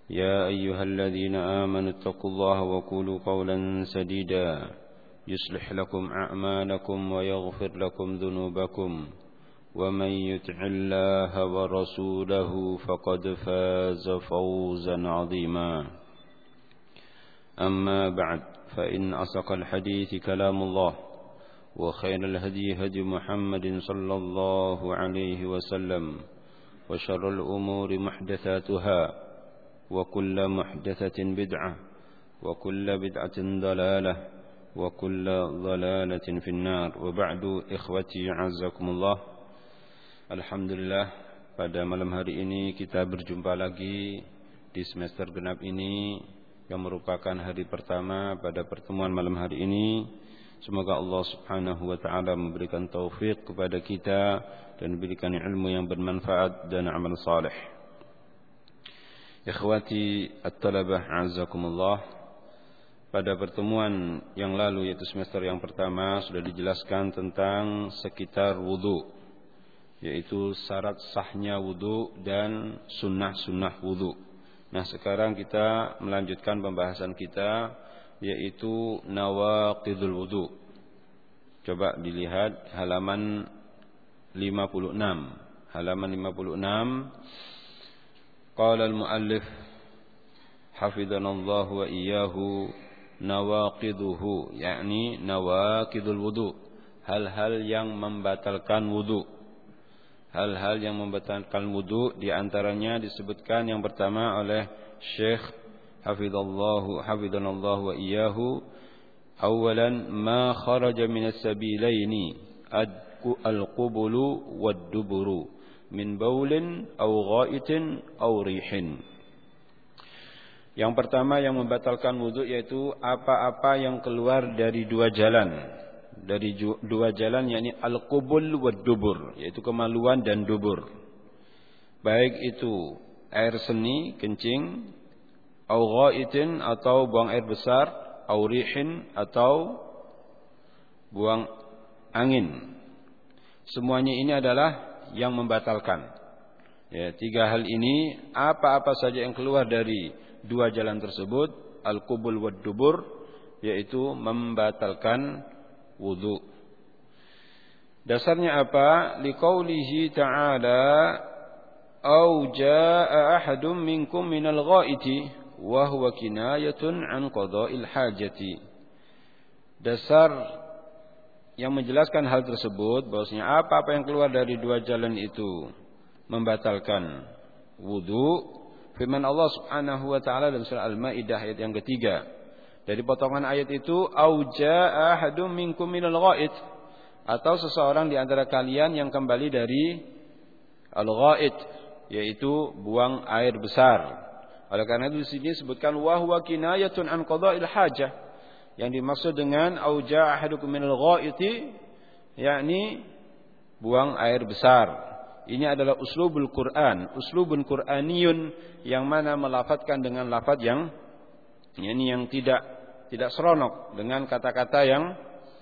يا أيها الذين آمنوا اتقوا الله وقولوا قولا سديدا يصلح لكم أعمالكم ويغفر لكم ذنوبكم ومن يطع الله ورسوله فقد فاز فوزا عظيما أما بعد فإن أصدق الحديث كلام الله وخير الهدي هدي محمد صلى الله عليه وسلم وشر الأمور محدثاتها وكل محدثة بدعة وكل بدعة ضلالة وكل ضلالة في النار وبعد إخوتي عزكم الله. Alhamdulillah, pada malam hari ini kita berjumpa lagi di semester genap ini yang merupakan hari pertama pada pertemuan malam hari ini. Semoga Allah subhanahu wa ta'ala memberikan taufik kepada kita dan memberikan ilmu yang bermanfaat dan amal saleh. Ikhwati at-talabah azakumullah, pada pertemuan yang lalu yaitu semester yang pertama sudah dijelaskan tentang sekitar wudu, yaitu syarat sahnya wudu dan sunnah-sunnah wudu. Nah, sekarang kita melanjutkan pembahasan kita yaitu nawaqidul wudu. Coba dilihat halaman 56. Halaman 56. Qala al-muallif hafidhanallahu wa iyyahu nawaqiduhu, yakni nawaqidul wudu, hal-hal yang membatalkan wudu. Hal-hal yang membatalkan wudu di antaranya disebutkan yang pertama oleh Syekh hafidhanallahu wa iyyahu, awalan ma kharaja minas sabilaini al-qubulu wad-duburu min baulin aw ghaitin aw rihin. Yang pertama yang membatalkan wudu yaitu apa-apa yang keluar dari dua jalan. Dari dua jalan, yakni al-qubul wad-dubur, yaitu kemaluan dan dubur. Baik itu air seni, kencing, au ghaitin atau buang air besar, au rihin atau buang angin. Semuanya ini adalah yang membatalkan. Ya, tiga hal ini, apa-apa saja yang keluar dari dua jalan tersebut, al-qubul wad-dubur, yaitu membatalkan wudu. Dasarnya apa? Liqaulihi ta'ala, "Au jaa'a ahadum minkum minal ghaiti wa huwa kinayatun 'an qada'il hajati." Dasar yang menjelaskan hal tersebut bahwasanya apa-apa yang keluar dari dua jalan itu membatalkan wudu. Firman Allah Subhanahu wa taala dalam surah Al-Maidah ayat yang ketiga. Dari potongan ayat itu, au jaa'a ahadum minkum minal ghait, atau seseorang di antara kalian yang kembali dari al-ghait, yaitu buang air besar. Oleh karena itu di sini disebutkan wa huwa kinayatun an qada'il hajah. Yang dimaksud dengan au jaa'a ahadukum minal ghaiti, yakni buang air besar. Ini adalah uslubul Quran, uslubun Qur'aniyun, yang mana melafadzkan dengan lafaz yang tidak seronok, dengan kata-kata yang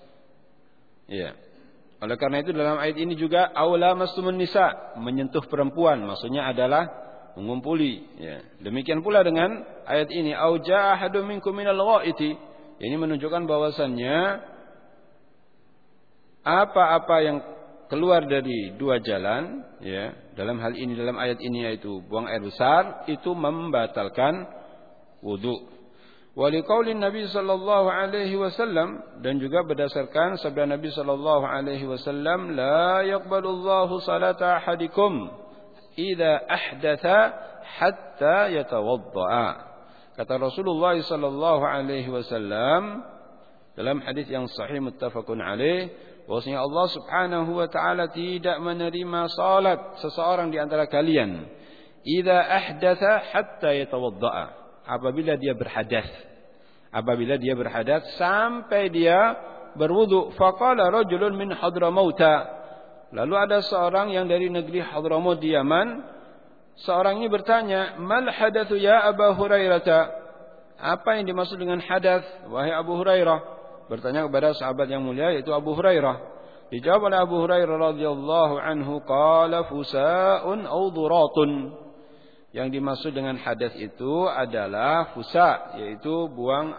Oleh karena itu dalam ayat ini juga aula mastumun nisa, menyentuh perempuan, maksudnya adalah mengumpuli. Demikian pula dengan ayat ini au jaa ahadum minkum minal ghaiti, ini menunjukkan bahwasannya apa-apa yang keluar dari dua jalan, dalam hal ini, dalam ayat ini yaitu buang air besar, itu membatalkan wudu. Waliqaulin Nabi sallallahu alaihi wasallam, dan juga berdasarkan sabda Nabi sallallahu alaihi wasallam, la yaqbalullahu salata ahadikum idza ahdatha hatta yatawaddaa. Kata Rasulullah sallallahu alaihi wasallam dalam hadis yang sahih muttafaqun alaih, bahwasanya Allah Subhanahu wa taala tidak menerima salat seseorang di antara kalian idza ahdatha hatta yatawaddaa, apabila dia berhadas. Apabila dia berhadas sampai dia berwudu. Faqala rajulun min Hadramauta, lalu ada seorang yang dari negeri Hadramaut di Yaman. Seorang ini bertanya, mal hadatsu ya Abu Hurairah? Apa yang dimaksud dengan hadas wahai Abu Hurairah? Bertanya kepada sahabat yang mulia yaitu Abu Hurairah. Dijawab oleh Abu Hurairah radhiyallahu anhu, qala fusaa'un aw duratun. Yang dimaksud dengan hadas itu adalah fusa, yaitu buang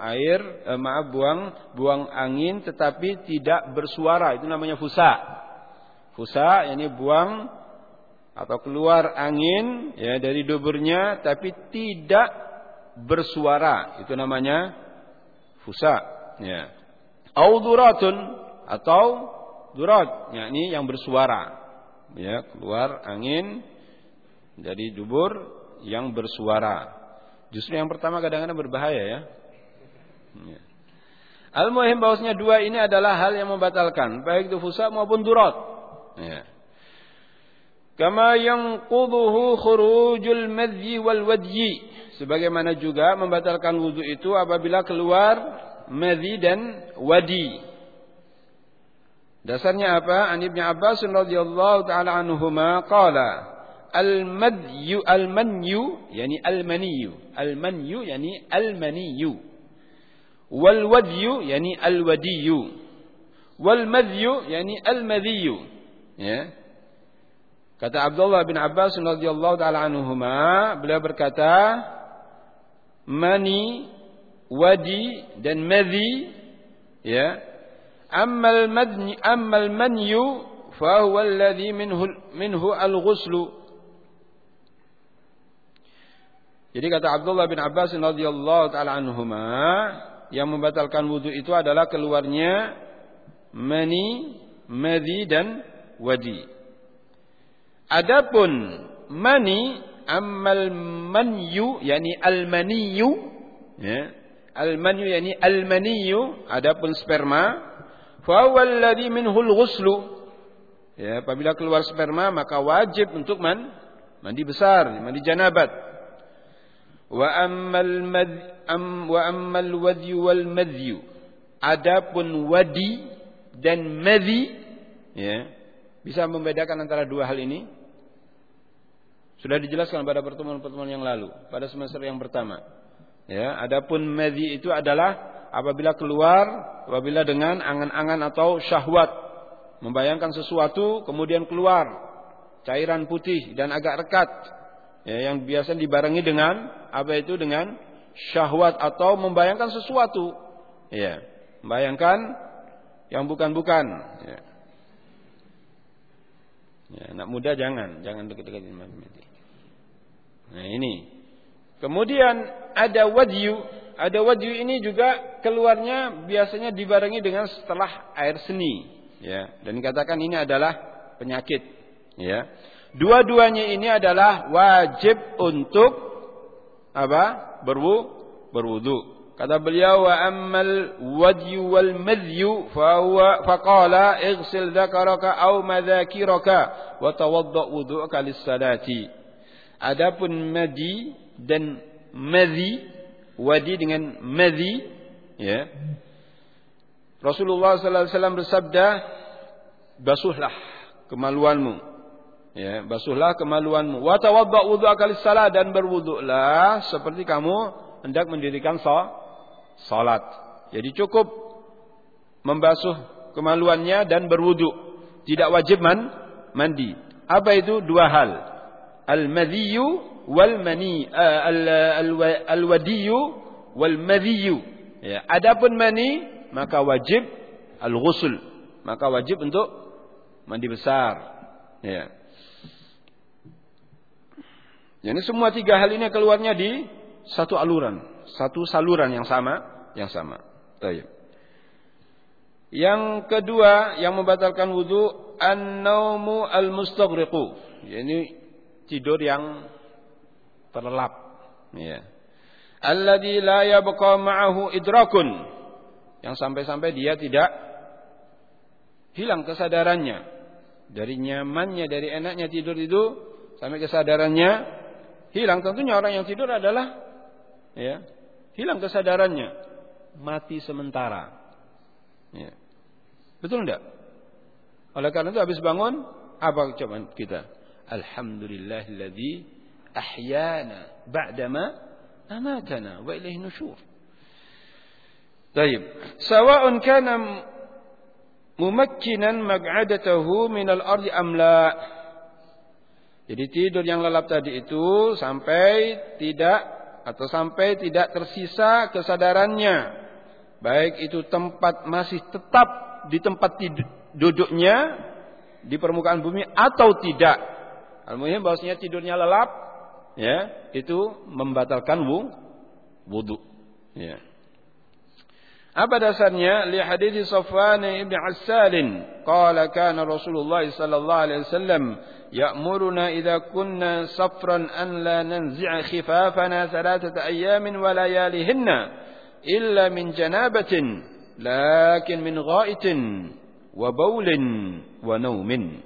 angin tetapi tidak bersuara, itu namanya fusa. Fusa yakni buang atau keluar angin ya dari duburnya tapi tidak bersuara, itu namanya fusa ya. Au duratun, atau durat yakni yang bersuara. Ya, keluar angin dari dubur yang bersuara. Justru yang pertama kadang-kadang berbahaya ya. Al-muhim bahwasanya dua ini adalah hal yang membatalkan, baik itu fusa maupun durat. Ya. Kama yanquduhu khurujul madhi wal wadyi. Sebagaimana juga membatalkan wudu itu apabila keluar madhi dan wadi. Dasarnya apa? An Ibnu Abbas radhiyallahu taala anhuma qala al-manyu yani al-maniyyu yani al-maniyyu wal wadyu yani al-wadiyyu wal madhyu yani al-madhiyyu ya. Kata Abdullah bin Abbas radhiyallahu taala anhuma, beliau berkata mani, wadi dan madhi ya. Ammal manyu fa huwa alladhi minhu al-ghuslu. Jadi kata Abdullah bin Abbas radhiyallahu taala anhuma, yang membatalkan wudu itu adalah keluarnya mani, madhi dan wadi. Adapun mani, ammal manyu yani al-maniyyu ya. Al-manyu yani al-maniyyu, adapun sperma, fa huwa alladhi minhu al-ghuslu. Ya, apabila keluar sperma maka wajib untuk mandi besar, mandi janabat. Wa ammal wadyu wal madhyu. Adapun wadi dan madhi ya. Bisa membedakan antara dua hal ini? Sudah dijelaskan pada pertemuan-pertemuan yang lalu, pada semester yang pertama. Ya, adapun madhi itu adalah apabila dengan angan-angan atau syahwat, membayangkan sesuatu kemudian keluar cairan putih dan agak rekat. Ya, yang biasa dibarengi dengan apa itu? Dengan syahwat atau membayangkan sesuatu. Ya, membayangkan yang bukan-bukan. Ya. Ya, anak muda jangan dekat-dekat matematik. Nah, ini. Kemudian ada wadyu. Ada wadyu ini juga keluarnya biasanya dibarengi dengan setelah air seni. Ya, dan dikatakan ini adalah penyakit. Ya. Dua-duanya ini adalah wajib untuk apa? Berwudu. Kata beliau, wa ammal wadyu wal madhyu faqala ighsil dzakaraka aw madhakiraka wa tawadda wudu'aka lis-salati. Adapun madi dan madhi, wadi dengan madhi ya. Rasulullah sallallahu alaihi wasallam bersabda, basuhlah kemaluanmu. Ya, basuhlah kemaluanmu. Wa tawadda wudu'aka lis-salat, dan berwudulah seperti kamu hendak mendirikan salat. Jadi cukup membasuh kemaluannya dan berwudu. Tidak wajib mandi. Apa itu? Dua hal. Al-madhiyu wal mani, al-wadiyu wal madhiyu. Ya, adapun mani maka wajib al-ghusl. Maka wajib untuk mandi besar. Ya. Jadi semua tiga hal ini keluarnya di satu saluran yang sama. Baik. Yang kedua yang membatalkan wudu, an-naumu al-mustaghriqu, yakni tidur yang terlelap, ya. Alladzi la yabqa ma'ahu idrakun, yang sampai-sampai dia tidak hilang kesadarannya. Dari nyamannya, dari enaknya tidur itu sampai kesadarannya hilang. Tentunya orang yang tidur adalah ya, hilang kesadarannya, mati sementara. Ya. Betul enggak? Oleh karena itu habis bangun apa ucapan kita? Alhamdulillahilladzi ahyana ba'dama amatana wa ilaihi nusyur. Baik. Sawa'un kana mumakkinan maq'adatahu min al-ardi am la. Jadi tidur yang lelap tadi itu sampai tidak tersisa kesadarannya. Baik itu tempat masih tetap di tempat duduknya di permukaan bumi atau tidak. Al-muhim bahwasanya tidurnya lelap, ya, itu membatalkan wudu. Ya. Apa dasarnya? Li hadits Safwan ibn Assal, qala kana Rasulullah sallallahu alaihi wasallam ya'muruna idza kunna safran an la nanzi'a khifafana thalathata ayyamin wa layalihinna illa min janabatin lakin min gha'itin wa baulin wa naumin.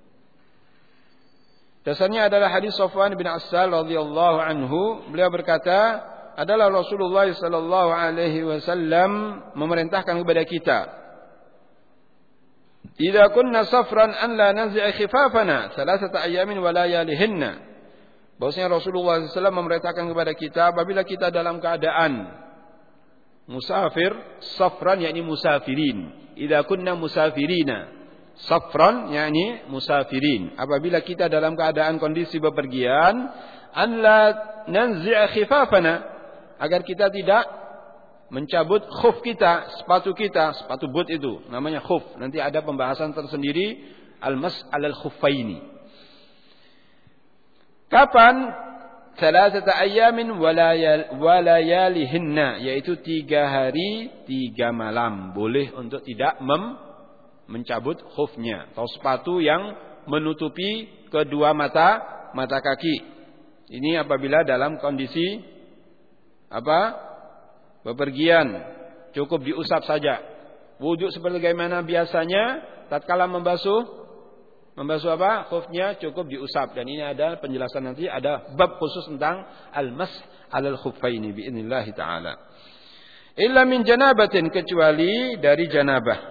Dasarnya adalah hadis Safwan bin Assal radhiyallahu anhu. Beliau berkata, adalah Rasulullah sallallahu alaihi wasallam memerintahkan kepada kita, "Idza kunna safran an la nanzi'a khifafana thalathata ayamin wa layalihinna." Bahwasanya Rasulullah sallallahu alaihi wasallam memerintahkan kepada kita apabila kita dalam keadaan musafir, safran yakni musafirin. Idza kunna musafirina. Safran yakni musafirin. Apabila kita dalam keadaan kondisi bepergian, an la nanzi'a khifafana, agar kita tidak mencabut khuf kita, sepatu boot itu namanya khuf. Nanti ada pembahasan tersendiri al-mas 'alal khuffaini. Kapan? Salasata ayyamin wa layalihinna, yaitu 3 hari 3 malam boleh untuk tidak mencabut khufnya atau sepatu yang menutupi kedua mata kaki. Ini apabila dalam kondisi bepergian, cukup diusap saja. Wudu seperti bagaimana biasanya tatkala membasuh khufnya cukup diusap, dan ini ada penjelasan nanti, ada bab khusus tentang al-mas 'alal khuffaini biidznillah taala. Illa min janabatin, kecuali dari janabah.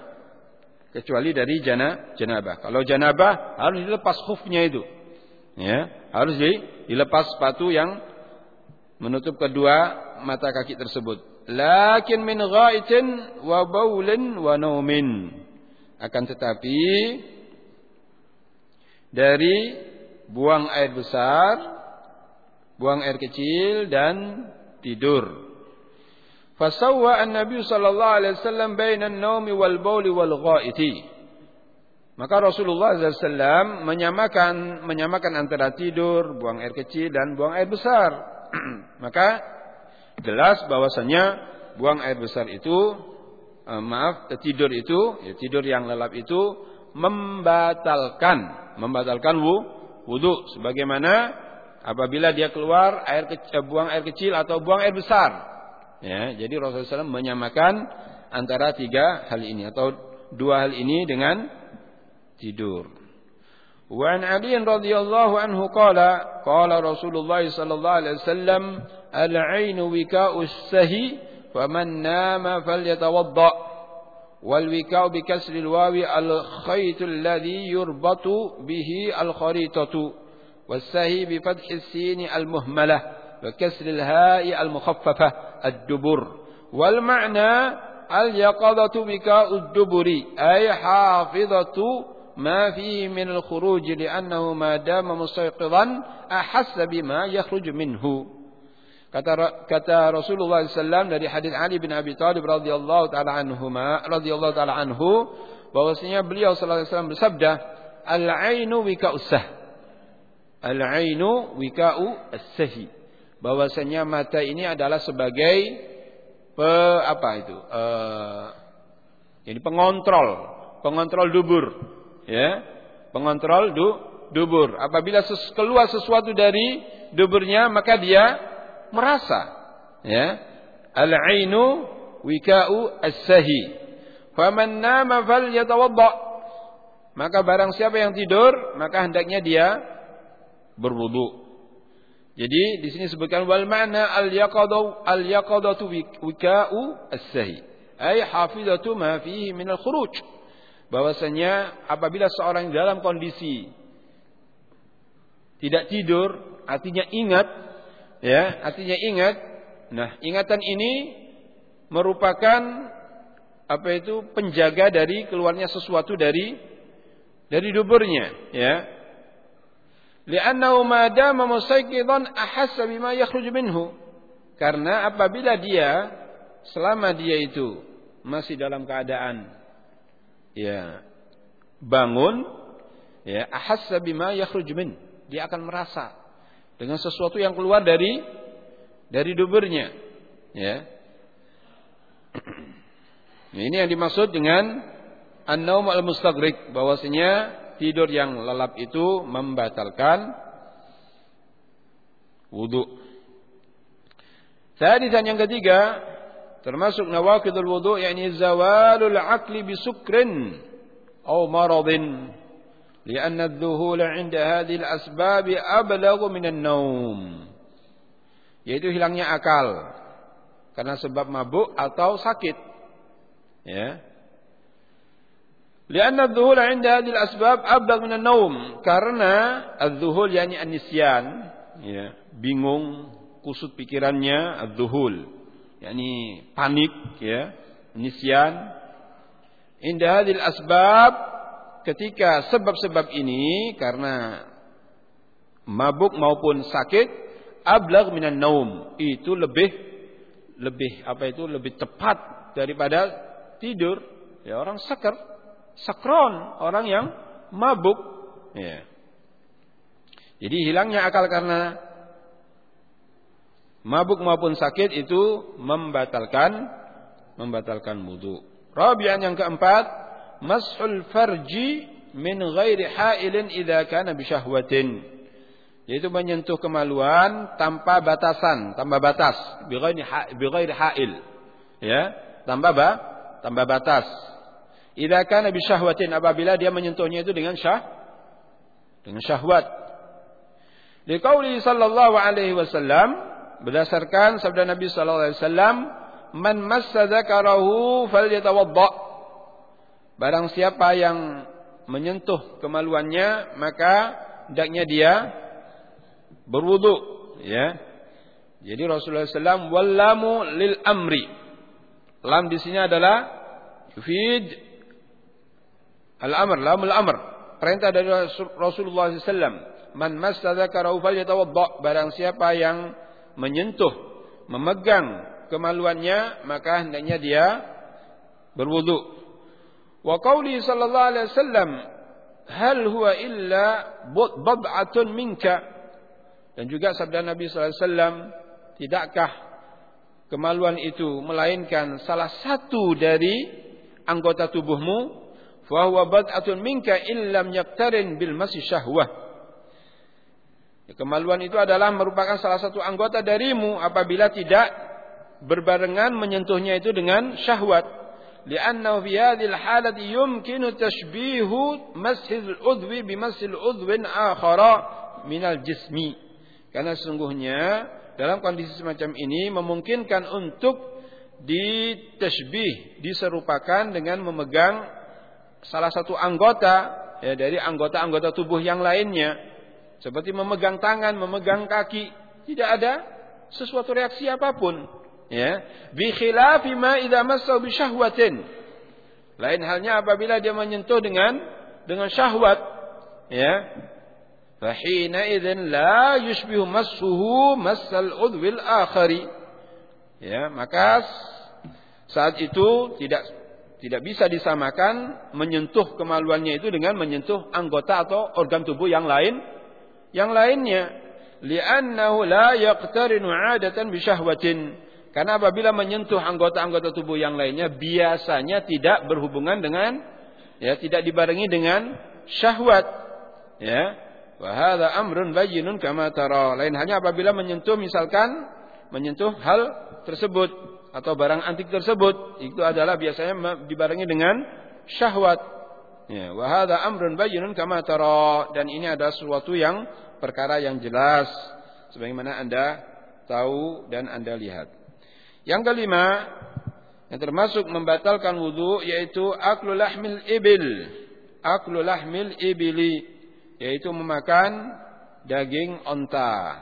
Kalau janabah harus dilepas khufnya itu. Ya, harus dilepas sepatu yang menutup kedua mata kaki tersebut. Lakin min ghaitin wa baulin wa naumin. Akan tetapi dari buang air besar, buang air kecil dan tidur. Fasawwa an-nabi sallallahu alaihi wasallam baina an-naumi wal bauli wal ghaiti. Maka Rasulullah SAW menyamakan antara tidur, buang air kecil dan buang air besar. Maka jelas bahwasanya buang air besar itu, tidur itu, ya, tidur yang lelap itu membatalkan wudu, sebagaimana apabila dia keluar buang air kecil atau buang air besar. Ya, jadi Rasulullah SAW menyamakan antara 3 hal ini atau 2 hal ini dengan tidur. Wa an Ali radhiyallahu anhu qala Rasulullah sallallahu alaihi wasallam al-'ainu wika'us sahi faman nama falyatawadda wal wika'u bi kasri al-wawi al-khaytu alladhi yurbatu bihi al-kharitatu was sahi bi fathi as-sin al-muhmalah وكسر الهاء المخففة الدبر والمعنى اليقظة وكاء الدبر أي حافظة ما فيه من الخروج لأنه ما دام مستيقظا أحس بما يخرج منه. Kata Rasulullah SAW dari hadis Ali bin Abi Thalib radhiyallahu taala anhu bahwasanya beliau sallallahu alaihi wasallam bersabda, al-'ainu wika'us sah. Al-'ainu wika'u as-sahi. Bahwasanya mata ini adalah sebagai pengontrol dubur, ya, pengontrol dubur. Apabila keluar sesuatu dari duburnya, maka dia merasa, ya. Al-'ainu wika'u as-sahi. Faman nama falyatawadda. Maka barang siapa yang tidur, maka hendaknya dia berwudu. Jadi di sini sebutkan wal ma'na al-yaqadatu wika'u as-sahi, ay hafizatu ma fihi min al-khuruj. Bahwasanya apabila seorang dalam kondisi tidak tidur, artinya ingat, ya, artinya ingat. Nah, ingatan ini merupakan penjaga dari keluarnya sesuatu dari duburnya, ya. Li'annahu ma dama mustayqidan ahassa bima yakhruju minhu. Karena apabila dia selama dia itu masih dalam keadaan bangun, ahassa bima yakhruju min. Dia akan merasa dengan sesuatu yang keluar dari duburnya, Ini yang dimaksud dengan an-naum al-mustaghriq, bahwasanya tidur yang lelap itu membatalkan wudu. Sadisan yang ketiga, termasuk nawaqidul wudu, yakni zawalul aqli bisukrin aw maradin, lianna adh-dhuhul 'inda hadhihi al-asbab ablaghu min an-naum. Yaitu hilangnya akal karena sebab mabuk atau sakit. Lianna adh-dhuhul 'inda hadhihi al-asbab ablaghu min an-naum. Karena adh-dhuhul yakni an-nisyan, bingung, kusut pikirannya, adh-dhuhul yakni panik, nisyan. Inda hadhihi al-asbab, ketika sebab-sebab ini karena mabuk maupun sakit, ablagh minan naum, itu lebih tepat daripada tidur. Orang sakron, orang yang mabuk. Jadi hilangnya akal karena mabuk maupun sakit itu membatalkan wudu. Rabi'an yang keempat, mashul farji min ghairi hailin idza kana bi syahwatin. Yaitu menyentuh kemaluan tanpa batas, bi ghairi hail. Tanpa batas. Idza kana bi syahwatin, apabila dia menyentuhnya itu dengan syahwat. Liqauli sallallahu alaihi wasallam, berdasarkan sabda Nabi sallallahu alaihi wasallam, man massa dzakarahu falyatawadda. Barang siapa yang menyentuh kemaluannya, maka hendaknya dia berwudu. Jadi Rasulullah SAW wallamu lil amri. Lam di sini adalah yufid al-amr, lamul amr. Perintah dari Rasulullah SAW. Man massa dzakarahu falyatawadda. Barang siapa yang menyentuh, memegang kemaluannya, maka hendaknya dia berwudu. Wa qauli sallallahu alaihi wasallam, hal huwa illa bad'atun minka. Dan juga sabda Nabi sallallahu alaihi wasallam, tidakkah kemaluan itu melainkan salah satu dari anggota tubuhmu? Fa huwa bad'atun minka illam yaqtarin bil masy syahwah. Kemaluan itu adalah merupakan salah satu anggota darimu apabila tidak berbarengan menyentuhnya itu dengan syahwat. Li'annahu fi hadhil halati yumkinu tashbihu mashil udwi bi mashil udwin akhara minal jismi. Karena sesungguhnya dalam kondisi semacam ini memungkinkan untuk ditashbih, diserupakan dengan memegang salah satu anggota dari anggota-anggota tubuh yang lainnya. Seperti memegang tangan, memegang kaki, tidak ada sesuatu reaksi apapun. Bi khilafi ma idza massahu bi syahwatin. Lain halnya apabila dia menyentuh dengan syahwat. Fa hina idzin la yushbihu massuhu massal udwil akhari. Maka saat itu tidak bisa disamakan menyentuh kemaluannya itu dengan menyentuh anggota atau organ tubuh yang lainnya. Li'annahu la yaqtarinu 'adatan bi syahwatin. Karena apabila menyentuh anggota-anggota tubuh yang lainnya biasanya tidak berhubungan dengan tidak dibarengi dengan syahwat. Wa hadza amrun bayyinun kama tara. Lain hanya apabila menyentuh hal tersebut atau barang antik tersebut, itu adalah biasanya dibarengi dengan syahwat. Wa hadza amrun bayyinun kama tara, dan ini adalah sesuatu yang perkara yang jelas sebagaimana Anda tahu dan Anda lihat. Yang kelima, yang termasuk membatalkan wudu yaitu aklu lahmil ibili, yaitu memakan daging onta.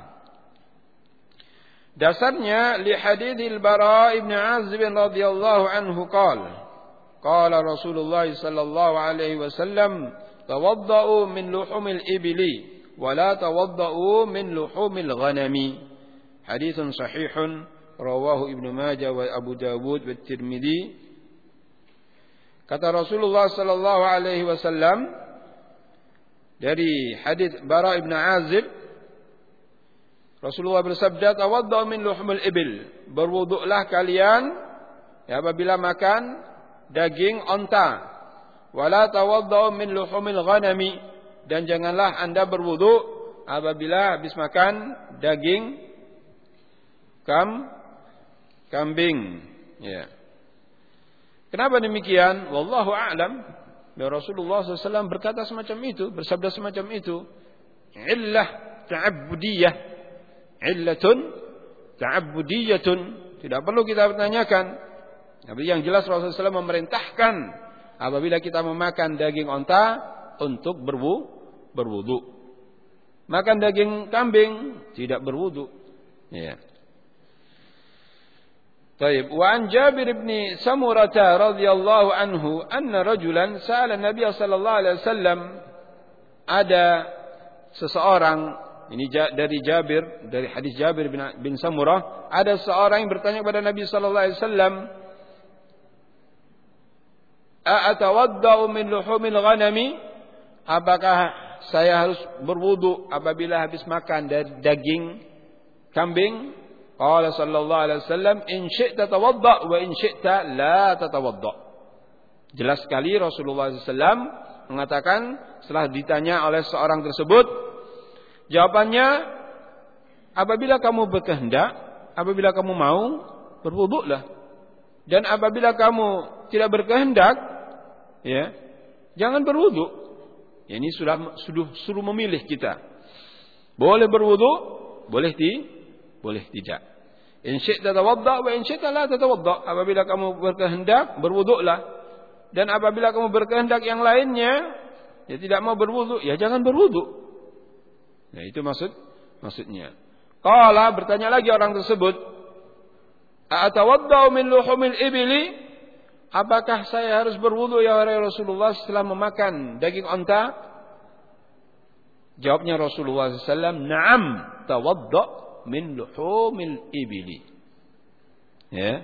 Dasarnya li haditsil Bara ibn Azib radhiyallahu anhu qala Rasulullah sallallahu alaihi wasallam tawaddau min luhumil ibili wa la tawadda'u min luhumil ghanami. Haditsun sahihun rawahu Ibnu Majah wa Abu Dawud wa Tirmidzi. Kata Rasulullah sallallahu alaihi wasallam dari hadis Bara bin Azib, Rasulullah bersabda, tawadda'u min luhumil ibil. Berwuduklah kalian apabila makan daging onta. Wala tawadda'u min luhumil ghanami, dan janganlah Anda berwuduk apabila habis makan daging kambing. Ya. Kenapa demikian? Wallahu a'lam. Dan Rasulullah SAW berkata semacam itu, bersabda semacam itu. Illah ta'abbudiyah. Illatun ta'abbudiyatun. Tidak perlu kita bertanyakan. Tapi yang jelas Rasulullah SAW memerintahkan apabila kita memakan daging onta untuk berwudu. Makan daging kambing tidak berwudu. Ya. Baik, wa an Jabir bin Samurah radhiyallahu anhu anna rajulan sa'ala Nabi sallallahu alaihi wasallam, ada seseorang, ini dari Jabir, dari hadis Jabir bin Samurah, ada seorang yang bertanya kepada Nabi sallallahu alaihi wasallam, "A'atawadda'u min luhumil ghanami?" Apakah saya harus berwudu apabila habis makan dari daging kambing? Qala sallallahu alaihi wasallam, "In syi'ta tawadda' wa in syi'ta la tatawadda'." Jelas sekali Rasulullah SAW mengatakan setelah ditanya oleh seorang tersebut, jawabannya, apabila kamu berkehendak, apabila kamu mau, berwuduklah. Dan apabila kamu tidak berkehendak, ya, jangan berwuduk. Ya, ini suruh memilih kita. Boleh berwuduk, boleh tidak. In syi'ta tawadda' wa in syi'ta la tatawadda'. Apabila kamu berkehendak, berwuduklah. Dan apabila kamu berkehendak yang lainnya, ya tidak mau berwuduk, ya jangan berwuduk. Nah, itu maksudnya. Qala, bertanya lagi orang tersebut, "A'atawadda'u min luhumil ibili?" Apakah saya harus berwuduk ya Rasulullah setelah memakan daging onta? Jawabnya Rasulullah SAW, "Na'am, tawadda' min luhumil ibili." Ya.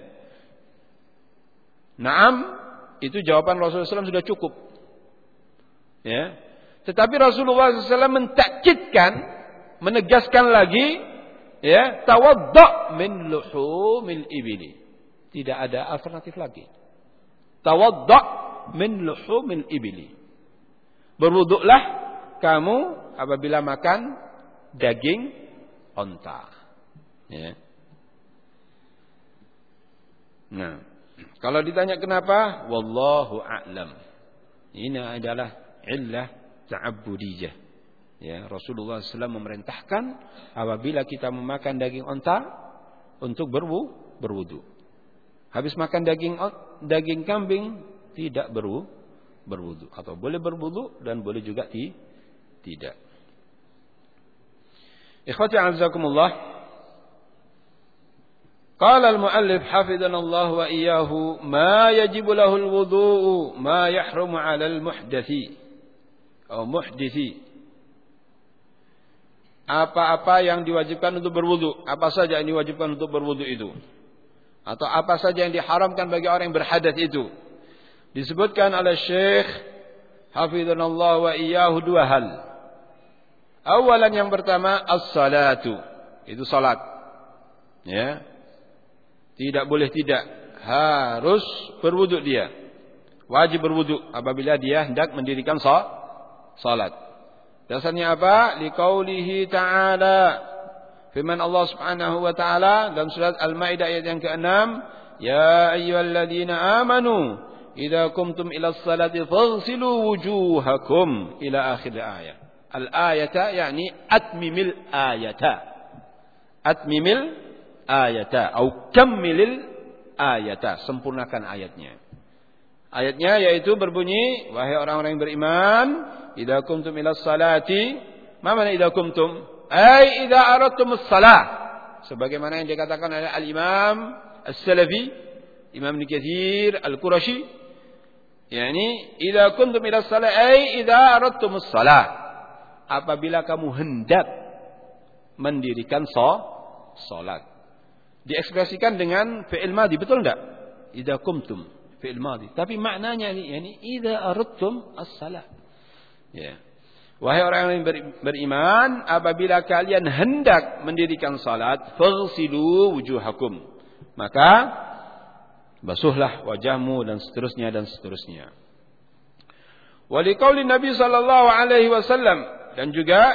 Naam, itu jawaban Rasulullah SAW sudah cukup. Ya. Tetapi Rasulullah SAW mentakkidkan, menegaskan lagi, ya, tawadda' min luhumil ibili. Tidak ada alternatif lagi. Tawadda' min luhumil ibili. Berwuduklah kamu apabila makan daging onta. Ya. Nah, kalau ditanya kenapa, wallahu a'lam. Ini adalah illah ta'abbudiyah. Ya, Rasulullah SAW memerintahkan apabila kita memakan daging onta untuk berwudu. Habis makan daging kambing tidak berwudu, atau boleh berwudu dan boleh juga tidak. Ikhwati a'azzakumullah. Qala al-muallif hafidhanallahu wa iyyahu, ma yajibu lahu al-wudu'u ma yahrumu 'ala al-muhdathi atau muhdithi. Apa-apa yang diwajibkan untuk berwudu, apa saja yang diwajibkan untuk berwudu itu, atau apa saja yang diharamkan bagi orang yang berhadas itu. Disebutkan oleh Syekh hafidhanallahu wa iyyahu dua hal. Awalan, yang pertama, as-salatu, itu salat. Ya. Tidak boleh tidak, harus berwudu dia. Wajib berwudu apabila dia hendak mendirikan salat. Dasarnya apa? Liqaulihi ta'ala, firman Allah Subhanahu wa ta'ala dalam surat Al-Maidah ayat yang ke-6, ya ayyuhalladzina amanu idza qumtum ila sholati faghsilu wujuhakum ila akhir ayat. Al-ayata yakni atmimil ayata. Atmimil ayata atau kammilil ayata, sempurnakan ayatnya. Ayatnya yaitu berbunyi, wahai orang-orang yang beriman, idza qumtum ila sholati, ma mana idza qumtum? Ai idza aradtumus shalah. Sebagaimana yang dikatakan oleh Al-Imam As-Salafi, Imam Ibnu Katsir Al-Qurashi, yakni idza qumtum ila shalah ai idza aradtumus shalah. apabila kamu hendak mendirikan salat. Diekspresikan dengan fi'il madhi, betul enggak? Idza qumtum, fi'il madhi. Tapi maknanya ini idza aradtum as-salah. Ya. Wahai orang yang beriman, apabila kalian hendak mendirikan salat, faghsilu wujuhakum. Maka basuhlah wajahmu dan seterusnya dan seterusnya. Wa liqauli Nabi sallallahu alaihi wasallam, dan juga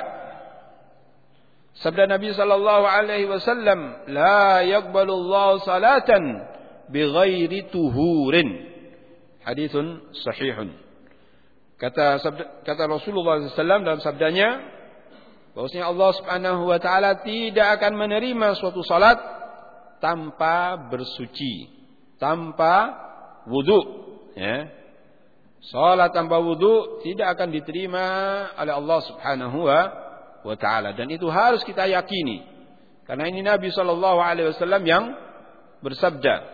sabda Nabi sallallahu alaihi wasallam, la yaqbalu Allahu salatan bighairi tuhurin. Haditsun sahihun. Kata Rasulullah SAW dalam sabdanya, bahwasanya Allah Subhanahu wa taala tidak akan menerima suatu salat tanpa bersuci, tanpa wudu, ya. Salat tanpa wudu tidak akan diterima oleh Allah Subhanahu wa taala, dan itu harus kita yakini. Karena ini Nabi sallallahu alaihi wasallam yang bersabda.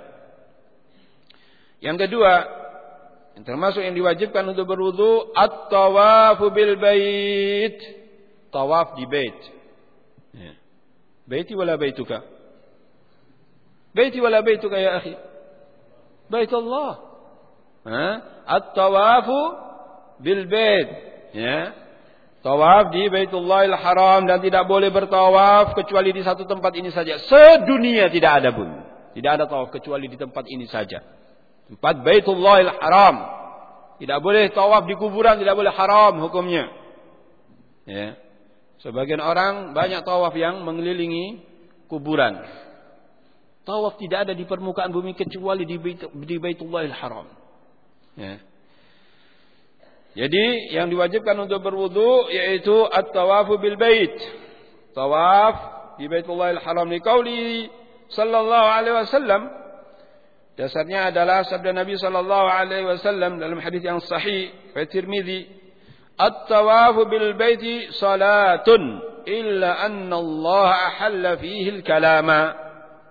Yang kedua, yang termasuk yang diwajibkan untuk berwudu, at-tawafu bil bait. Tawaf di bait. Ya. Baiti wala baituka? Baiti wala baituka ya akhi? Bait Allah. At-tawafu bil bait. Ya. Tawaf di Baitullahil Haram, dan tidak boleh bertawaf kecuali di satu tempat ini saja. Sedunia tidak ada pun. Tidak ada tawaf kecuali di tempat ini saja. Tempat Baitullahil Haram. Tidak boleh tawaf di kuburan, tidak boleh, haram hukumnya. Ya. Sebagian orang banyak tawaf yang mengelilingi kuburan. Tawaf tidak ada di permukaan bumi kecuali di Baitullahil Haram. Ya. Jadi yang diwajibkan untuk berwudu yaitu at-tawafu bil bait. Tawaf di Baitullahil Haram, liqauli sallallahu alaihi wasallam. Dasarnya adalah sabda Nabi sallallahu alaihi wasallam dalam hadis yang sahih riwayat Tirmizi, at-tawafu bil baiti salatun illa anna Allah ahalla fihi al-kalama.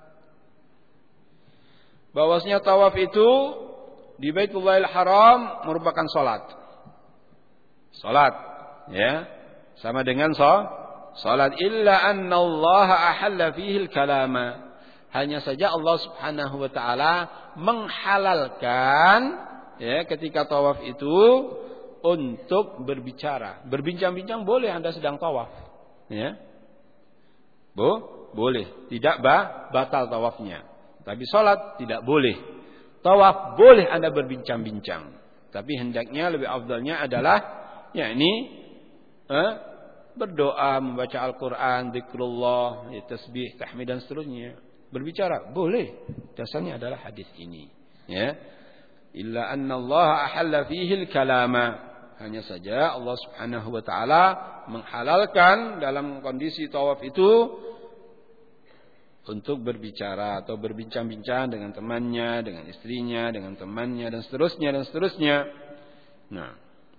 Bahwasanya tawaf itu di Baitullahil Haram merupakan salat. Salat, ya, sama dengan salat. Illa anna Allah ahalla fihi al-kalama. Hanya saja Allah Subhanahu wa taala menghalalkan, ya, ketika tawaf itu untuk berbicara. Berbincang-bincang boleh Anda sedang tawaf, ya. Boleh, tidak batal tawafnya. Tapi salat tidak boleh. Tawaf boleh Anda berbincang-bincang, tapi hendaknya lebih afdalnya adalah yakni berdoa, membaca Al-Qur'an, zikrullah, ya, tasbih, tahmid dan seterusnya. Berbicara boleh, dasarnya adalah hadis ini, ya. Illa anna Allah ahalla fihi al-kalama. Hanya saja Allah Subhanahu wa taala menghalalkan dalam kondisi tawaf itu untuk berbicara atau berbincang-bincang dengan temannya, dengan istrinya, dengan temannya dan seterusnya dan seterusnya. Nah,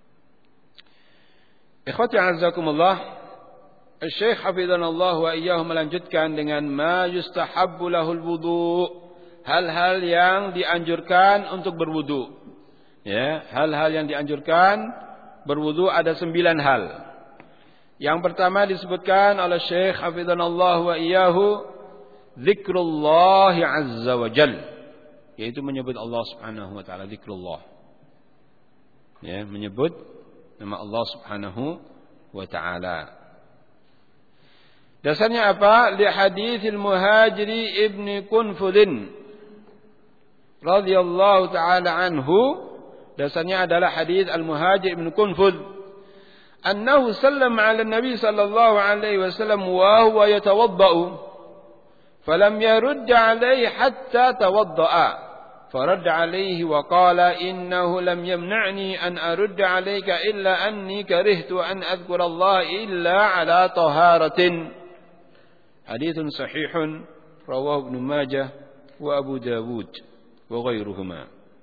ikhwati azakumullah, Syekh hafizanallah wa iyyahu melanjutkan dengan ma yustahabbu lahul wudu, hal-hal yang dianjurkan untuk berwudu. Ya, hal-hal yang dianjurkan berwudu ada 9 hal. Yang pertama disebutkan oleh Syekh hafizanallah wa iyyahu, zikrullah azza wa jal, yaitu menyebut Allah Subhanahu wa taala, zikrullah. Ya, menyebut nama Allah Subhanahu wa taala. Dasarnya apa? Li haditsil Muhajiri ibni Kunfudin radhiyallahu taala anhu. Dasarnya adalah hadis Al-Muhajir ibn Kunfud, annahu sallama 'ala Nabi sallallahu alaihi wasallam wa huwa yatawaddau, falam yarudd 'alaihi hatta tawaddaa. فرد عليه وقال إنه لم يمنعني أن أرد عليك إلا أني كرهت أن أذكر الله إلا على طهارة. حديث صحيح رواه ابن ماجه وأبو داود وغيرهما.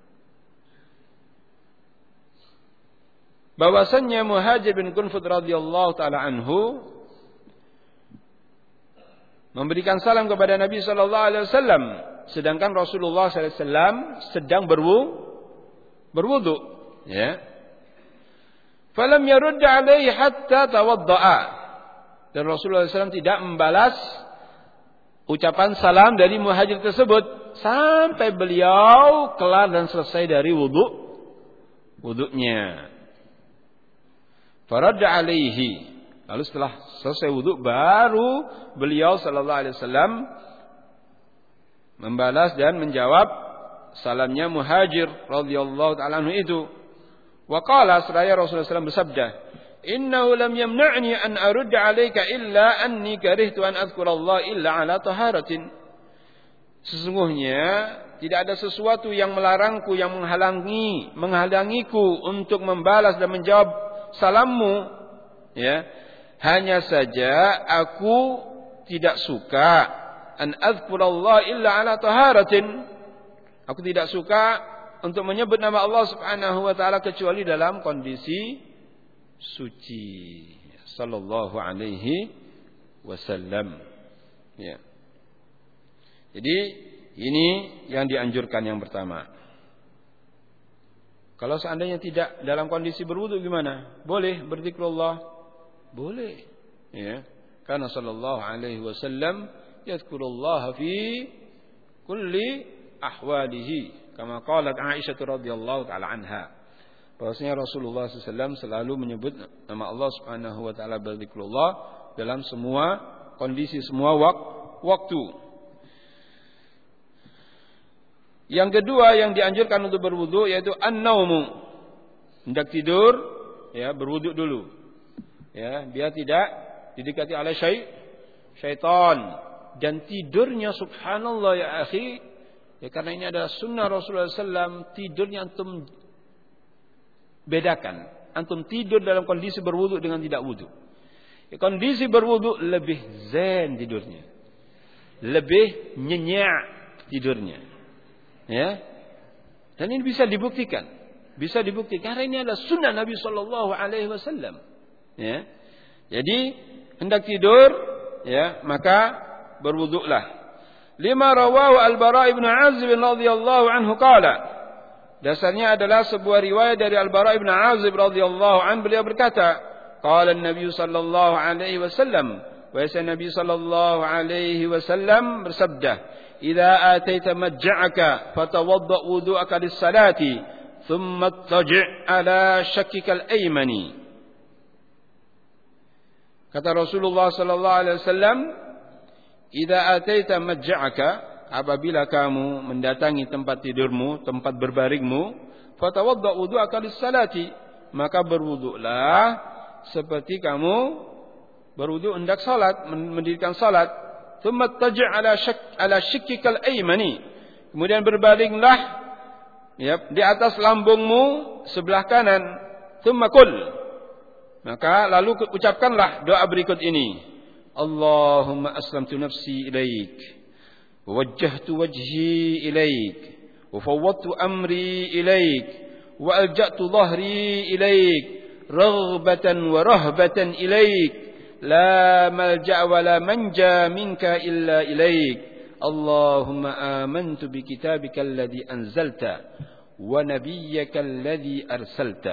Bahwasannya Muhajir bin Kunfud radhiyallahu taala anhu memberikan salam kepada Nabi sallallahu alaihi wasallam, sedangkan Rasulullah sallallahu alaihi wasallam sedang berwudu, ya. Falam yarud alaihi hatta tawadda'a. Dan Rasulullah SAW tidak membalas ucapan salam dari muhajir tersebut sampai beliau kelar dan selesai dari wudunya. Faradda alaihi. Lalu setelah selesai wudu baru beliau sallallahu alaihi wasallam membalas dan menjawab salamnya muhajir radhiyallahu ta'ala anhu itu. Wa qala seraya Rasulullah SAW bersabda, "Innahu lam yamna'ni an arudda 'alaika illa anni karihtu an adhkura Allah illa 'ala taharatin." Sesungguhnya tidak ada sesuatu yang melarangku, yang menghalangiku untuk membalas dan menjawab salammu, ya. Hanya saja aku tidak suka an adhkurallah illa ala taharatin. Aku tidak suka untuk menyebut nama Allah Subhanahu wa taala kecuali dalam kondisi suci. Sallallahu alaihi wasallam. Ya. Jadi ini yang dianjurkan yang pertama. Kalau seandainya tidak dalam kondisi berwudu gimana? Boleh berzikrullah? Boleh. Ya. Karena sallallahu alaihi wasallam yadhkurullah fi kulli ahwalihi. Kama qalat Aisyah radhiyallahu taala anha. Bahwasanya Rasulullah SAW selalu menyebut nama Allah Subhanahu wa taala berzikrullah dalam semua kondisi, semua waktu. Yang kedua yang dianjurkan untuk berwudu yaitu an-naumu. Hendak tidur, ya, berwudu dulu. Ya, biar tidak didekati oleh syaitan. Dan tidurnya subhanallah ya akhi, ya, karena ini adalah sunnah Rasulullah SAW, tidurnya antum bedakan. Antum tidur dalam kondisi berwudu dengan tidak wudu. Ya, kondisi berwudu lebih zen tidurnya. Lebih nyenyak tidurnya. Ya, dan ini bisa dibuktikan, karena ini adalah sunnah Nabi Sallallahu Alaihi Wasallam. Ya, jadi hendak tidur, ya, maka berwuduklah. Lima rawahu Al-Bara' ibn Azib radhiyallahu anhu qala. Dasarnya adalah sebuah riwayat dari Al-Bara' ibn Azib radhiyallahu anhu, beliau berkata, qala Nabi Sallallahu Alaihi Wasallam, wa Nabi Sallallahu Alaihi Wasallam bersabda, "Idza ataita madja'aka fatawadda' wudu'aka lis-salati, thumma ittaji' 'ala shakkika al-aymani." Kata Rasulullah sallallahu alaihi wasallam, "Idza ataita madja'aka," apabila kamu mendatangi tempat tidurmu, tempat berbaringmu, fatawadda' wudu'aka lis-salati, maka berwudu'lah seperti kamu berwudu' hendak salat, mendirikan salat. Thumma taji' ala shikkikal aymani. Kemudian berbalinglah, ya, di atas lambungmu sebelah kanan. Thumma qul. Maka lalu ucapkanlah doa berikut ini. Allahumma aslamtu nafsi ilaik. Wa wajjahtu wajhi ilaik. Wa fawwadtu amri ilaik. Wa alja'tu dhahri ilaik. Raghbatan wa rahbatan ilaik. لا ملجأ ولا منجا منك إلا إليك اللهم آمنت بكتابك الذي أنزلت ونبيك الذي أرسلت.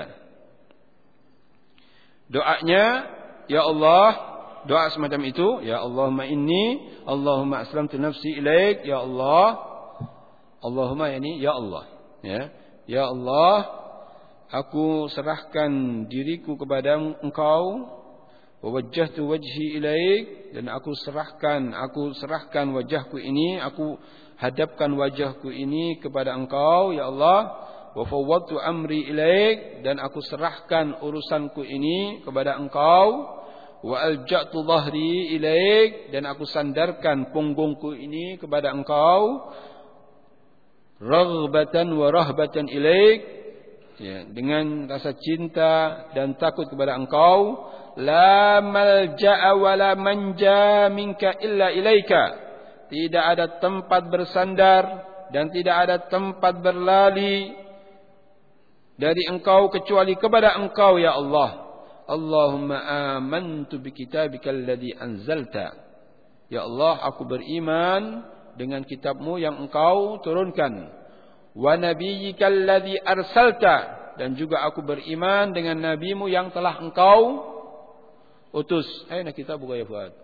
Doanya, ya Allah, doa semacam itu, ya Allahumma inni, Allahumma aslamtu nafsi ilaik, ya Allah, Allahumma yani ya Allah, ya Allah, aku serahkan diriku kepada Engkau. Wajjahtu wajhi ilaik, dan aku serahkan wajahku ini, aku hadapkan wajahku ini kepada Engkau ya Allah. Wa fawwadtu amri ilaik, dan aku serahkan urusanku ini kepada Engkau. Wa alja'tu dhahri ilaik, dan aku sandarkan punggungku ini kepada Engkau. Raghbatan wa rahbatan ilaik, ya, dengan rasa cinta dan takut kepada Engkau. La malja'a wa la manja minka illa ilaika. Tidak ada tempat bersandar dan tidak ada tempat berlari dari Engkau kecuali kepada Engkau ya Allah. Allahumma amantu bi kitabikal ladzi anzalta. Ya Allah, aku beriman dengan kitabmu yang Engkau turunkan. Wa nabiyyikal ladzi arsalta, dan juga aku beriman dengan nabimu yang telah engkau utus. Aina kitabuka ya Fuad?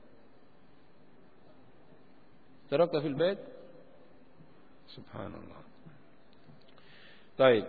Tarakta fil bait? Subhanallah. Baik.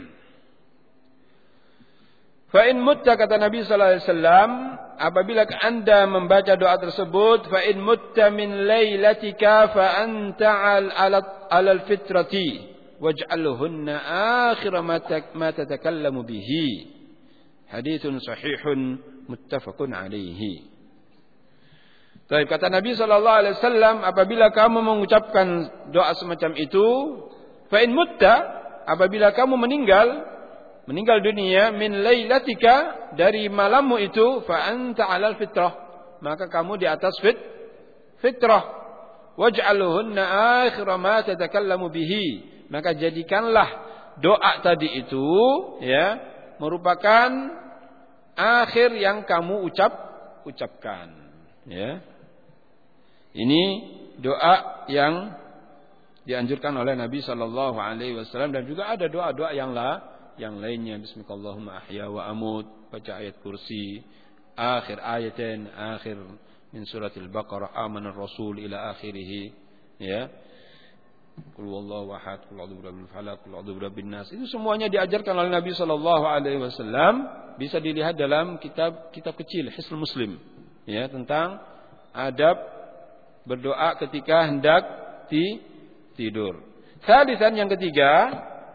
Fa in mutta, kata Nabi sallallahu alaihi wasallam, apabila Anda membaca doa tersebut, fa in mutta min lailatika fa anta alal fitrati waj'alhunna akhir ma tatakallamu bihi. Haditsun sahihun muttafaqun alaihi. Baik, kata Nabi sallallahu alaihi wasallam, apabila kamu mengucapkan doa semacam itu, fa in mutta, apabila kamu meninggal dunia min lailatika, dari malammu itu, fa anta 'alal fitrah, maka kamu di atas fitrah. Waj'alhunna akhir ma tatakallamu bihi, maka jadikanlah doa tadi itu ya merupakan akhir yang kamu ucapkan ya. Ini doa yang dianjurkan oleh Nabi sallallahu alaihi wasallam, dan juga ada doa-doa yang lainnya. Bismillahirrahmanirrahim, ahya wa amut, baca ayat kursi, akhir ayatin, akhir min suratil Baqarah, amanar rasul ila akhirih ya. Qul huwallahu ahad, qul a'udzu birabbil falaq, qul a'udzu birabbin nas. Itu semuanya diajarkan oleh Nabi sallallahu alaihi wasallam. Bisa dilihat dalam kitab kecil Hisnul Muslim ya, tentang adab berdoa ketika hendak tidur. Salisan, yang ketiga,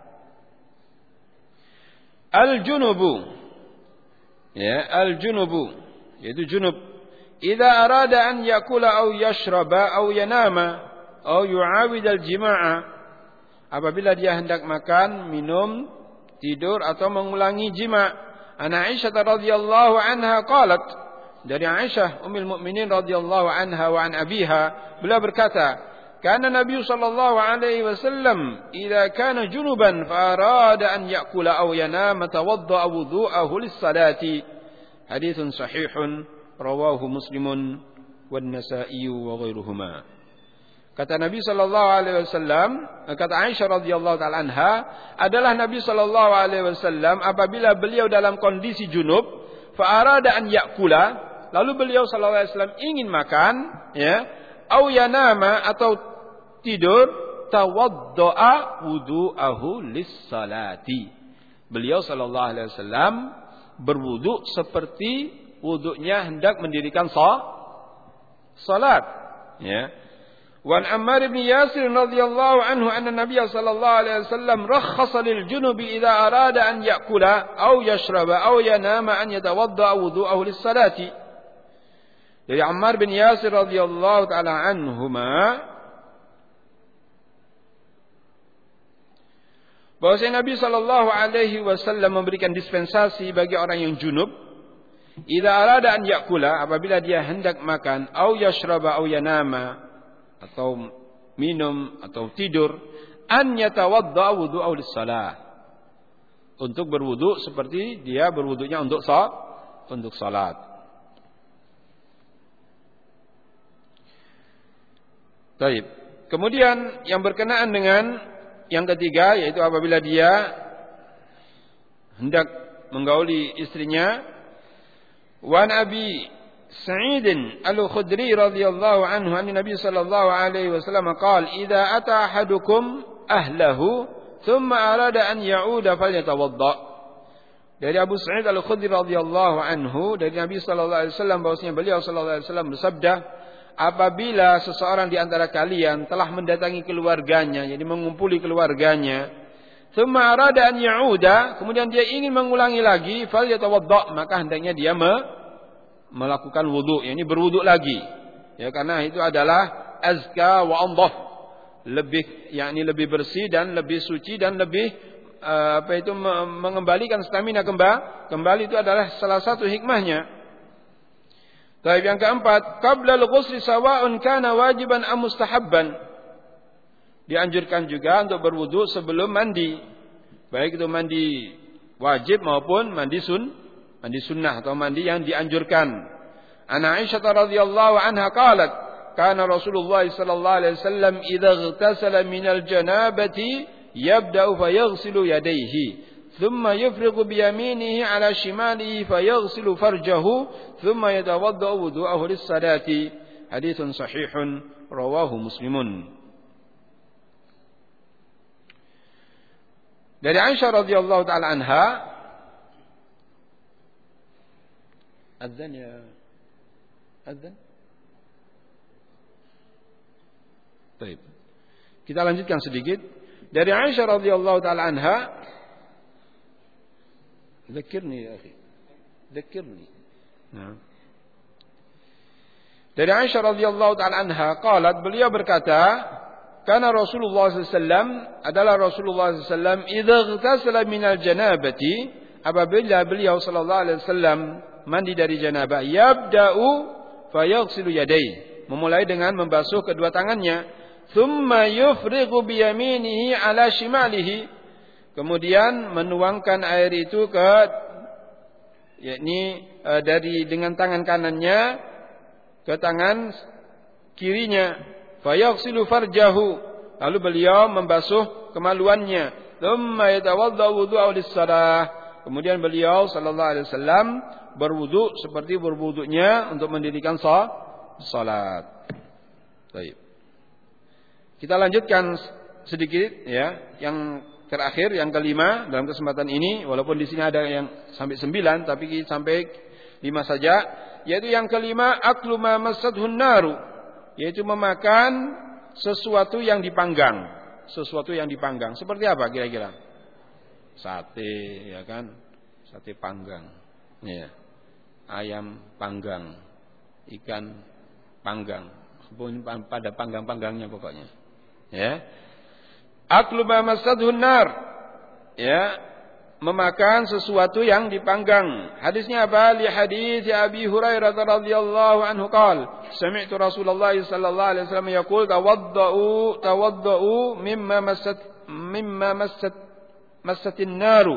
al-junubu. Ya, al-junubu, yaitu junub. Idza arada an yakula aw yashraba aw yanama aw yu'awid al-jima'a. Apabila dia hendak makan, minum, tidur atau mengulangi jima'. Ana Aisyah radhiyallahu anha qalat, dari Aisyah ummul mukminin radhiyallahu anha wa an abiha, beliau berkata, kana Nabi sallallahu alaihi wasallam idza kana junuban fa arada an ya'kula aw yanama tawadda'a wudhu'ahu lis-salati. Haditsun sahihun rawahu Muslimun wan Nasa'i wa ghairuhuma. Kata Nabi sallallahu alaihi wasallam, kata Aisyah radhiyallahu taala anha, adalah Nabi sallallahu alaihi wasallam apabila beliau dalam kondisi junub, fa arada an ya'kula, lalu beliau sallallahu alaihi wasallam ingin makan ya, au yanama atau tidur, tawaddoa wudu'ahu lis-salati. Beliau sallallahu alaihi wasallam berwudu seperti wudunya hendak mendirikan salat ya. Wan Ammar bin Yasir radhiyallahu anhu anna Nabiy sallallahu alaihi wasallam rakhasa lil junubi idza arada an ya'kula aw yashraba aw yanama an yatawadda wudu'ahu lis-salati. Dari Ammar bin Yasir radhiyallahu taala anhuma, bahwasanya Nabi sallallahu alaihi wasallam memberikan dispensasi bagi orang yang junub, idza arada an ya'kula, apabila dia hendak makan, au yashraba au yanama, atau minum atau tidur, an yatawadda wudu'ahu lis-shalah, untuk berwudu seperti dia berwudunya untuk salat. Baik. Kemudian yang berkenaan dengan yang ketiga, yaitu apabila dia hendak menggauli istrinya, wa Nabi Sa'id al-Khudri radhiyallahu anhu anna Nabi sallallahu alaihi wasallam qala idza ata ahadukum ahlahu thumma arada an ya'uda falyatawadda. Dari Abu Sa'id al-Khudri radhiyallahu anhu, dari Nabi sallallahu alaihi wasallam, bahwasanya beliau sallallahu alaihi wasallam bersabda, apabila seseorang di antara kalian telah mendatangi keluarganya, jadi mengumpuli keluarganya, thumma arada an ya'uda, kemudian dia ingin mengulangi lagi, falyatawadda, maka hendaknya dia melakukan wudu, yakni berwudu lagi. Ya, karena itu adalah azka wa andhaf, lebih bersih dan lebih suci dan lebih mengembalikan stamina kembali, itu adalah salah satu hikmahnya. Baik, yang keempat, qabla al-ghusl sawa'un kana wajiban am mustahabban. Dianjurkan juga untuk berwudu sebelum mandi, baik itu mandi wajib maupun mandi sunnah atau mandi yang dianjurkan. Ana Aisyah radhiyallahu anha qalat, kana Rasulullah sallallahu alaihi wasallam idza ightasala minal janabati yabda'u fayaghsilu yadayhi thumma yufriqu bi yaminihi ala shimalihi fayaghsilu farjahu thumma yatawaddau wudu'ahu lis-salati. Haditsun sahihun rawahu Muslimun. Dari Aisyah radhiyallahu taala anha, adzan ya adzan. Baik. Kita lanjutkan sedikit. Dari Aisyah radhiyallahu taala anha, dzakirni ya akhi. Dzakirni. Nah. Dari Aisyah radhiyallahu taala anha qalat, beliau berkata, karena Rasulullah SAW adalah Rasulullah SAW idza ightasala minal janabati, apabila beliau sallallahu alaihi wasallam mandi dari janabah, yabda'u fayaghsilu yadayhi, memulai dengan membasuh kedua tangannya, thumma yufrighu bi yaminihi ala shimalihi, kemudian menuangkan air itu ke yakni dari dengan tangan kanannya ke tangan kirinya, fayaghsilu farjahu, lalu beliau membasuh kemaluannya, thumma yatawaddau wudu'ahu lis-shalah, kemudian beliau sallallahu alaihi wasallam berwudu seperti berwudunya untuk mendirikan salat. Baik. Kita lanjutkan sedikit ya, yang terakhir, yang kelima dalam kesempatan ini, walaupun di sini ada yang sampai 9 tapi kita sampai 5 saja, yaitu yang kelima, aklu ma massatun naru, yaitu memakan sesuatu yang dipanggang. Sesuatu yang dipanggang. Seperti apa kira-kira? Sate, ya kan? Sate panggang. Ya. Ayam panggang. Ikan panggang. Pada panggang-panggangnya pokoknya. Ya. Aklu ma massatun nar. Ya. Memakan sesuatu yang dipanggang. Hadisnya apa? Li hadits Abi Hurairah radhiyallahu anhu qala, sami'tu Rasulullah sallallahu alaihi wasallam yaqul, tawaddau mimma massatin naru.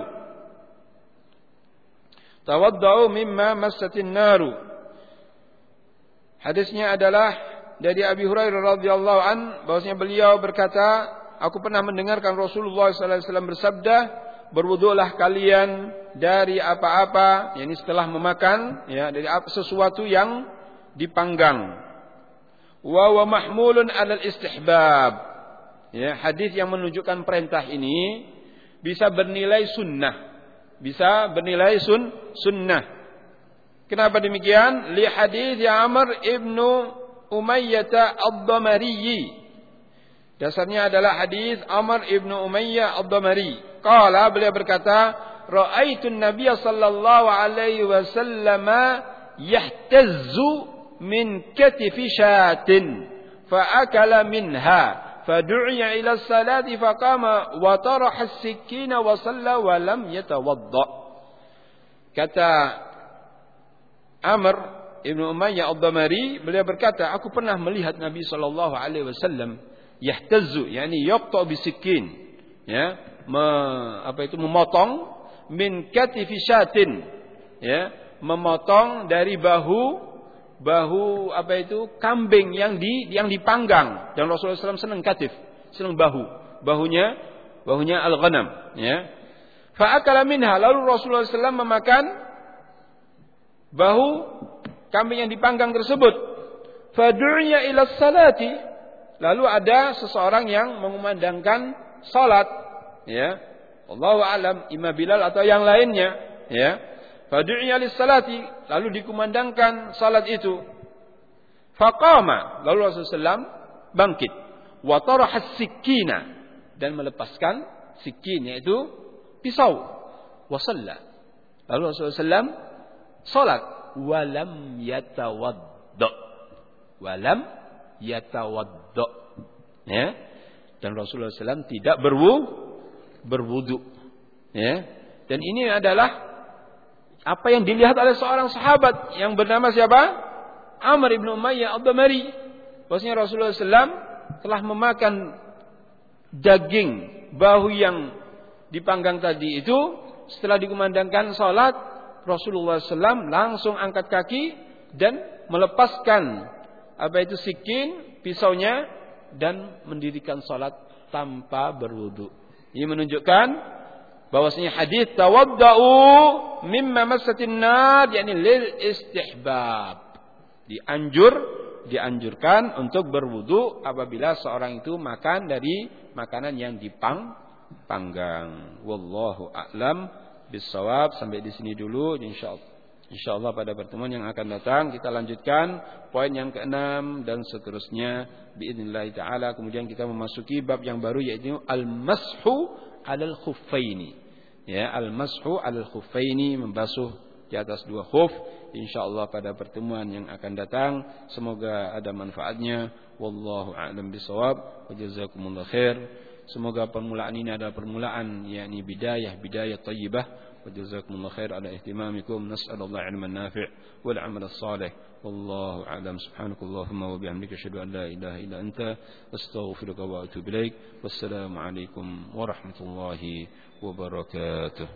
Tawaddau mimma massatin naru. Hadisnya adalah dari Abi Hurairah radhiyallahu an, bahwasanya beliau berkata, aku pernah mendengarkan Rasulullah sallallahu alaihi wasallam bersabda, berwudulah kalian dari apa-apa, yakni setelah memakan, ya, dari sesuatu yang dipanggang. Wa mahmulun 'alal istihbab. Ya, hadis yang menunjukkan perintah ini bisa bernilai sunnah. Bisa bernilai sunnah. Kenapa demikian? Li hadis Amr ibnu Umayyah ad-Damari. Dasarnya adalah hadis Amr ibnu Umayyah ad-Damari. Qala, beliau berkata, ra'aitun nabiyya sallallahu alaihi wasallam yahtazzu min katifi syatin fa akala minha fadu'iya ila salati faqama wa taraha as-sikina wa shalla wa lam yatawadda. Kata Amr ibnu Umayyah ad-Damari, beliau berkata, aku pernah melihat Nabi sallallahu alaihi wasallam yahtazzu, yakni yaqta bisikin, ya, memotong min katifi syatin, ya, memotong dari bahu kambing yang dipanggang. Dan Rasulullah SAW senang katif, senang bahunya al-ghanam, ya. Fa akala minha, lalu Rasulullah SAW memakan bahu kambing yang dipanggang tersebut. Fa du'iya ila salati, lalu ada seseorang yang mengumandangkan salat, ya, Allahu a'lam, imam Bilal atau yang lainnya, ya. Fadu'iya lis-salati, lalu dikumandangkan salat itu. Faqama, lalu Rasulullah SAW bangkit. Wa taraha as-sikina, dan melepaskan sikin, yaitu pisau. Wa shalla, lalu Rasulullah SAW salat. Walam yatawadda, ya. Dan Rasulullah SAW tidak berwudu, ya. Dan ini adalah apa yang dilihat oleh seorang sahabat yang bernama siapa? Amr ibn Umayyah ad-Damari. Bahwasanya Rasulullah SAW telah memakan daging bahu yang dipanggang tadi itu. Setelah dikumandangkan salat, Rasulullah SAW langsung angkat kaki dan melepaskan sikin, pisaunya, dan mendirikan salat tanpa berwudu. Ini menunjukkan bahwasanya hadis tawaddau mimma massatin nar yakni lil istihbab. Dianjurkan untuk berwudu apabila seorang itu makan dari makanan yang dipanggang. Wallahu a'lam bissawab. Sampai di sini dulu insyaallah pada pertemuan yang akan datang kita lanjutkan poin yang ke-6 dan seterusnya biidznillah taala. Kemudian kita memasuki bab yang baru yaitu al-mashu 'alal khuffaini. Ya, al-mashu 'alal khuffaini, membasuh di atas dua khuf. Insyaallah pada pertemuan yang akan datang semoga ada manfaatnya. Wallahu a'lam bishawab wa jazakumullahu khair. Semoga permulaan ini adalah permulaan yakni bidayah thayyibah. Wa jazakumullahu khair ala ihtimamikum. Nas'alullah ilman nafi' wal 'amal salih. Wallahu a'lam. Subhanakallahumma wa bihamdika asyhadu an la ilaha illa anta astaghfiruka wa atubu ilaik. Wassalamu alaikum warahmatullahi wabarakatuh.